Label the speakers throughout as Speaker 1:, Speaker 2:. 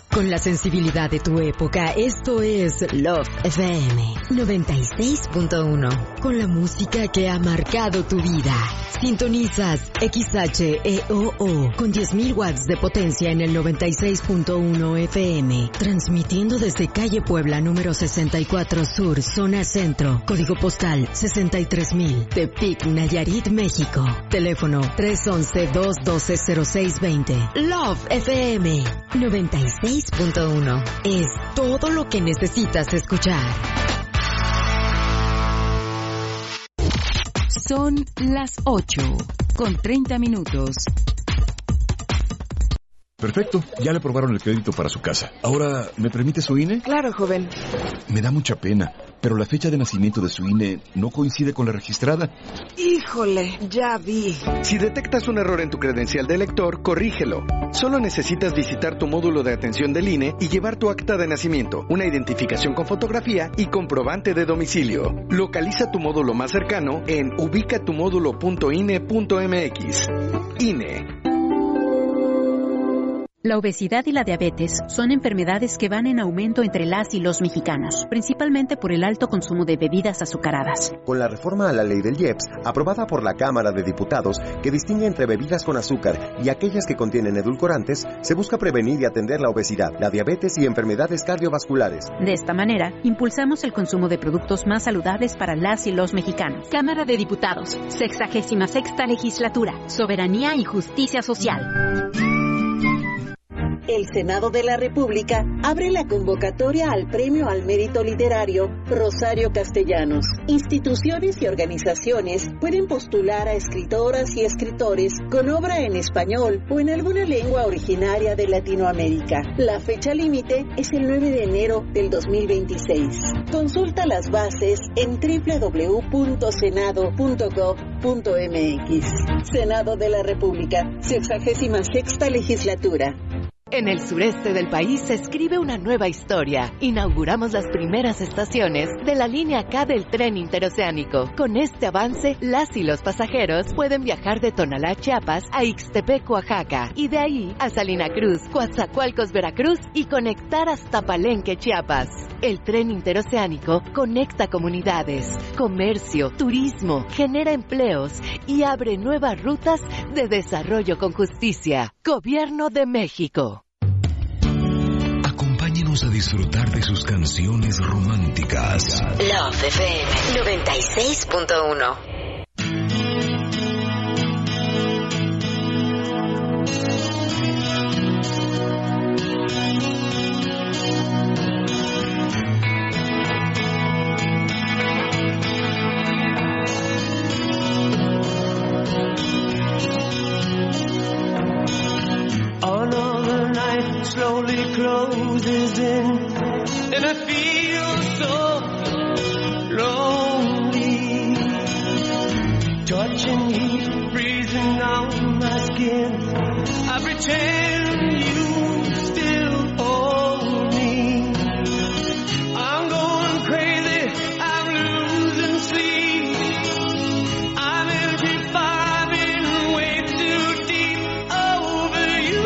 Speaker 1: Con la sensibilidad de tu época, esto es Love FM 96.1. Con la música que ha marcado tu vida. Sintonizas XHEOO con 10.000 watts de potencia en el 96.1 FM. Transmitiendo desde calle Puebla número 64 Sur, zona centro. Código postal 63.000. Tepic, Nayarit, México. Teléfono 311-212-0620. Love FM 96.1. Es todo lo que necesitas escuchar.
Speaker 2: Son las 8:30.
Speaker 3: Perfecto, ya le aprobaron el crédito para su casa. Ahora, ¿me permite su INE?
Speaker 4: Claro, joven.
Speaker 3: Me da mucha pena, pero la fecha de nacimiento de su INE no coincide con la registrada.
Speaker 4: Híjole, ya vi.
Speaker 5: Si detectas un error en tu credencial de lector, corrígelo. Solo necesitas visitar tu módulo de atención del INE y llevar tu acta de nacimiento, una identificación con fotografía y comprobante de domicilio. Localiza tu módulo más cercano en ubicatumodulo.ine.mx. INE.
Speaker 6: La obesidad y la diabetes son enfermedades que van en aumento entre las y los mexicanos, principalmente por el alto consumo de bebidas azucaradas.
Speaker 7: Con la reforma a la ley del IEPS, aprobada por la Cámara de Diputados, que distingue entre bebidas con azúcar y aquellas que contienen edulcorantes, se busca prevenir y atender la obesidad, la diabetes y enfermedades cardiovasculares.
Speaker 6: De esta manera, impulsamos el consumo de productos más saludables para las y los mexicanos.
Speaker 8: Cámara de Diputados, 66ª Legislatura, Soberanía y Justicia Social.
Speaker 9: El Senado de la República abre la convocatoria al Premio al Mérito Literario Rosario Castellanos. Instituciones y organizaciones pueden postular a escritoras y escritores con obra en español o en alguna lengua originaria de Latinoamérica. La fecha límite es el 9 de enero del 2026. Consulta las bases en www.senado.gov.mx. Senado de la República, 66ª Legislatura.
Speaker 10: En el sureste del país se escribe una nueva historia. Inauguramos las primeras estaciones de la línea K del tren interoceánico. Con este avance, las y los pasajeros pueden viajar de Tonalá, Chiapas, a Ixtepec, Oaxaca, y de ahí a Salina Cruz, Coatzacoalcos, Veracruz, y conectar hasta Palenque, Chiapas. El tren interoceánico conecta comunidades, comercio, turismo, genera empleos y abre nuevas rutas de desarrollo con justicia. Gobierno de México.
Speaker 11: Acompáñenos a disfrutar de sus canciones románticas.
Speaker 1: Love FM 96.1.
Speaker 12: Slowly closes in, and I feel so lonely. Touching heat, freezing on my skin. I pretend you still hold me. I'm going crazy, I'm losing sleep. I'm empty, vibing way too deep over you.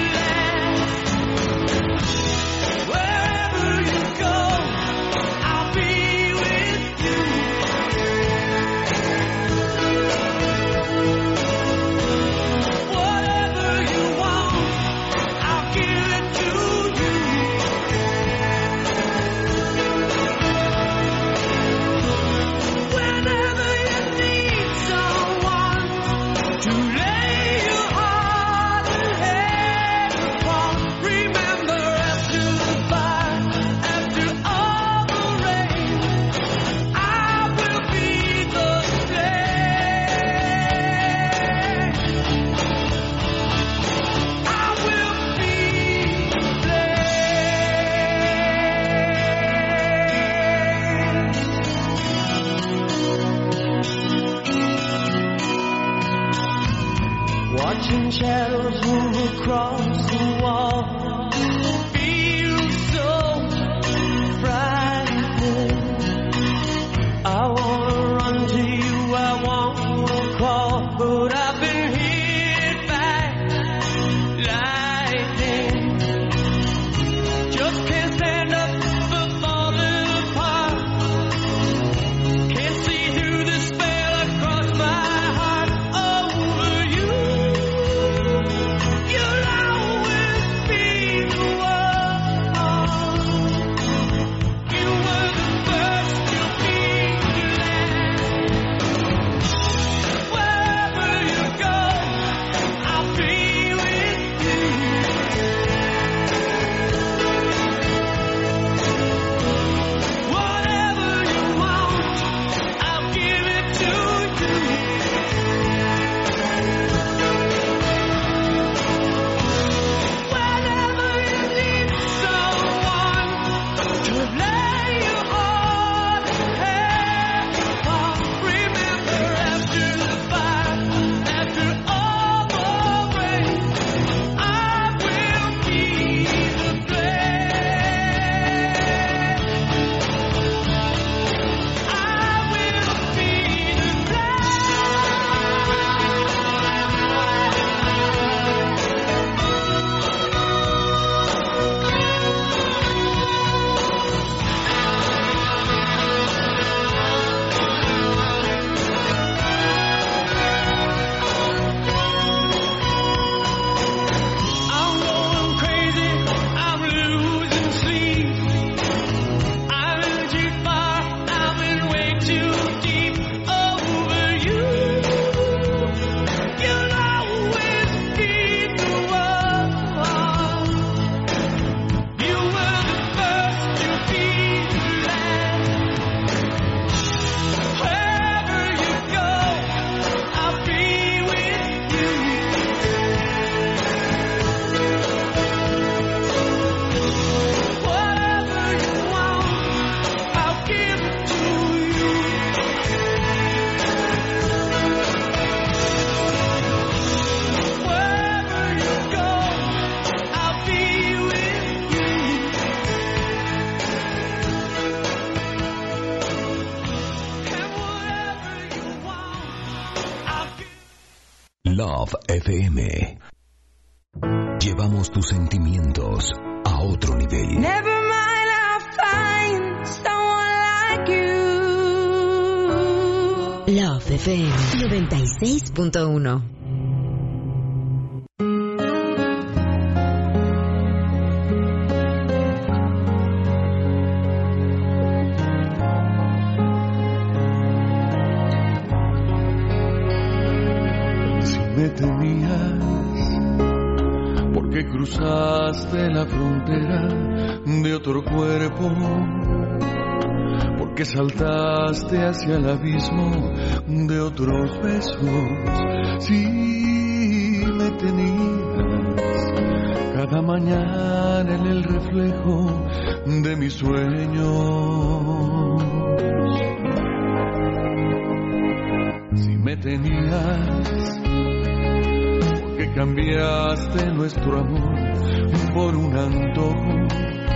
Speaker 12: I'll
Speaker 11: Love FM. Llevamos tus sentimientos a otro nivel.
Speaker 12: Never mind, I'll find someone like you.
Speaker 1: Love FM 96.1.
Speaker 2: Me tenías porque cruzaste la frontera de otro cuerpo, porque saltaste hacia el abismo de otros besos. Sí, me tenías cada mañana en el reflejo de mis sueños. Si me tenías que cambiaste nuestro amor por un antojo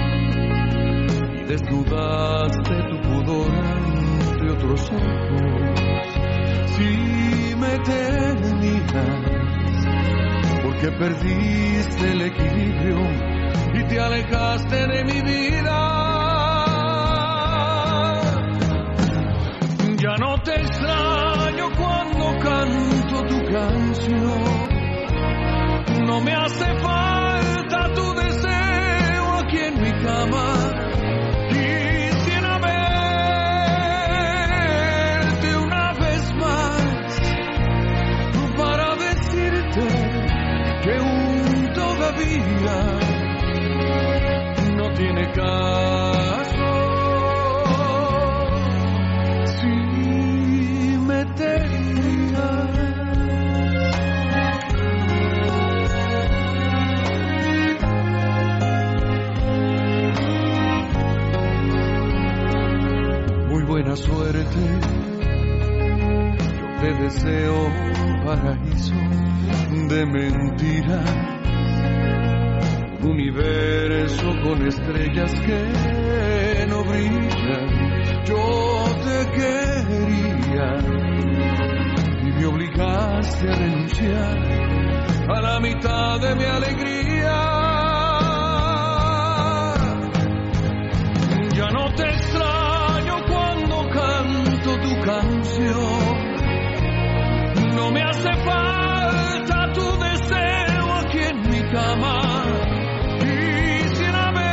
Speaker 2: y desnudaste tu pudor ante otros ojos. Si me tenías, porque perdiste el equilibrio y te alejaste de mi vida. Ya no te extraño cuando canto tu canción. No me hace falta tu deseo aquí en mi cama. Quisiera verte una vez más para decirte que aún todavía no tiene caso. Si me tenías. Buena suerte, yo te deseo un paraíso de mentira, un universo con estrellas que no brillan. Yo te quería y me obligaste a renunciar a la mitad de mi alegría. Ya no te extraño cuando canto tu canción. No me hace falta tu deseo aquí en mi cama. Quisiera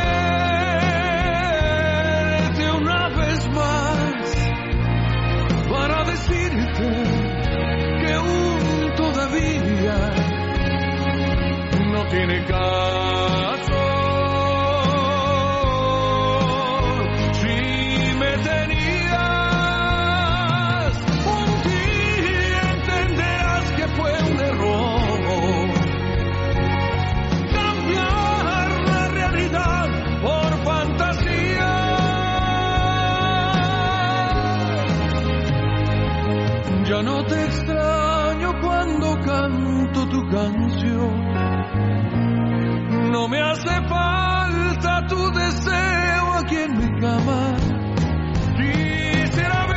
Speaker 2: verte una vez más para decirte que aún todavía no tiene caso. Ya no te extraño cuando canto tu canción. No me hace falta tu deseo aquí en mi cama. Quisiera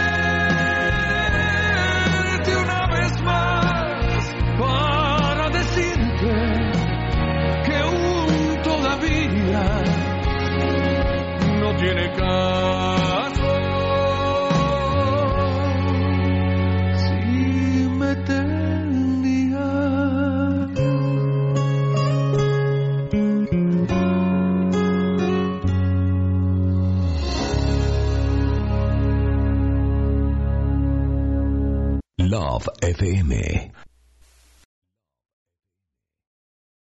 Speaker 2: verte una vez más para decirte que aún todavía no tiene caso.
Speaker 11: Love FM